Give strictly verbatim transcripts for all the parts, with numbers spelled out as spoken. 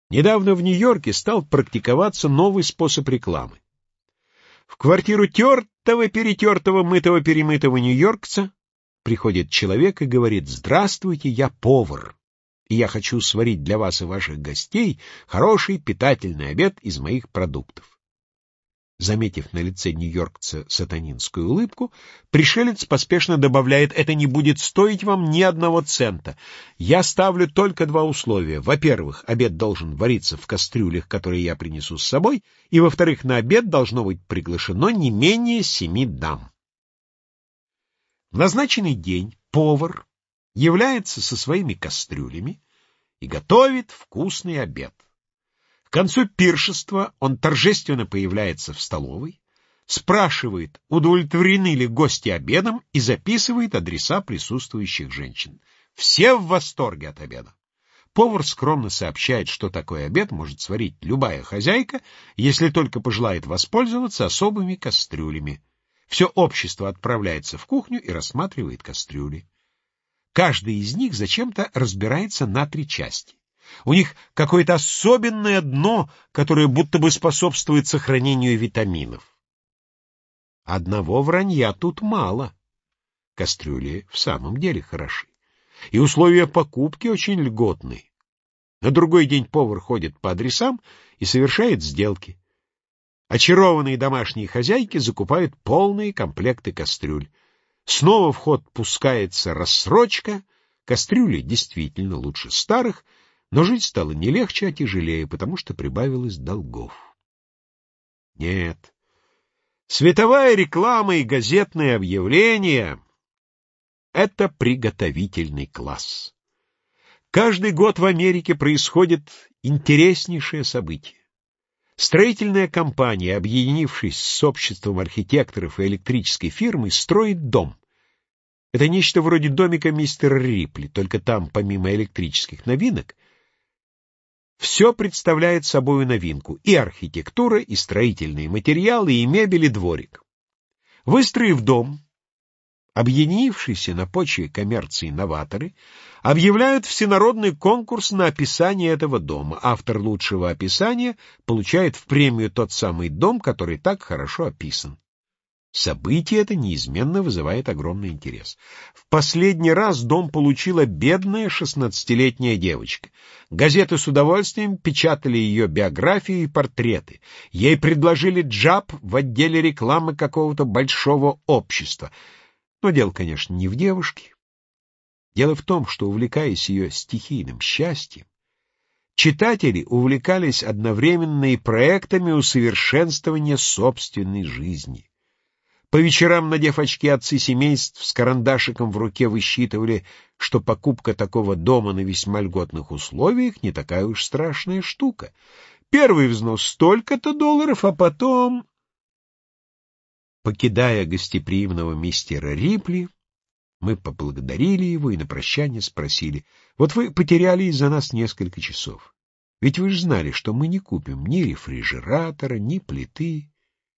Недавно в Нью-Йорке стал практиковаться новый способ рекламы. В квартиру тертого, перетертого, мытого, перемытого нью-йоркца приходит человек и говорит: «Здравствуйте, я повар, и я хочу сварить для вас и ваших гостей хороший питательный обед из моих продуктов». Заметив на лице нью-йоркца сатанинскую улыбку, пришелец поспешно добавляет: «Это не будет стоить вам ни одного цента. Я ставлю только два условия. Во-первых, обед должен вариться в кастрюлях, которые я принесу с собой, и, во-вторых, на обед должно быть приглашено не менее семи дам». В назначенный день повар является со своими кастрюлями и готовит вкусный обед. К концу пиршества он торжественно появляется в столовой, спрашивает, удовлетворены ли гости обедом, и записывает адреса присутствующих женщин. Все в восторге от обеда. Повар скромно сообщает, что такой обед может сварить любая хозяйка, если только пожелает воспользоваться особыми кастрюлями. Все общество отправляется в кухню и рассматривает кастрюли. Каждый из них зачем-то разбирается на три части. У них какое-то особенное дно, которое будто бы способствует сохранению витаминов. Одного вранья тут мало. Кастрюли в самом деле хороши. И условия покупки очень льготные. На другой день повар ходит по адресам и совершает сделки. Очарованные домашние хозяйки закупают полные комплекты кастрюль. Снова в ход пускается рассрочка. Кастрюли действительно лучше старых, но жить стало не легче, а тяжелее, потому что прибавилось долгов. Нет, световая реклама и газетные объявления — это приготовительный класс. Каждый год в Америке происходит интереснейшее событие. Строительная компания, объединившись с обществом архитекторов и электрической фирмой, строит дом. Это нечто вроде домика мистера Рипли, только там, помимо электрических новинок, все представляет собой новинку: и архитектура, и строительные материалы, и мебель, и дворик. Выстроив дом, объединившиеся на почве коммерции новаторы объявляют всенародный конкурс на описание этого дома. Автор лучшего описания получает в премию тот самый дом, который так хорошо описан. Событие это неизменно вызывает огромный интерес. В последний раз дом получила бедная шестнадцатилетняя девочка. Газеты с удовольствием печатали ее биографию и портреты. Ей предложили джаб в отделе рекламы какого-то большого общества. Но дело, конечно, не в девушке. Дело в том, что, увлекаясь ее стихийным счастьем, читатели увлекались одновременно и проектами усовершенствования собственной жизни. По вечерам, надев очки, отцы семейств с карандашиком в руке высчитывали, что покупка такого дома на весьма льготных условиях не такая уж страшная штука. Первый взнос столько-то долларов, а потом... Покидая гостеприимного мистера Рипли, мы поблагодарили его и на прощание спросили: «Вот вы потеряли из-за нас несколько часов. Ведь вы же знали, что мы не купим ни рефрижератора, ни плиты».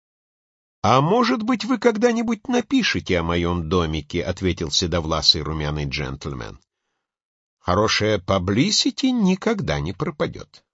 «А может быть, вы когда-нибудь напишете о моем домике», — ответил седовласый румяный джентльмен. «Хорошая паблисити никогда не пропадет».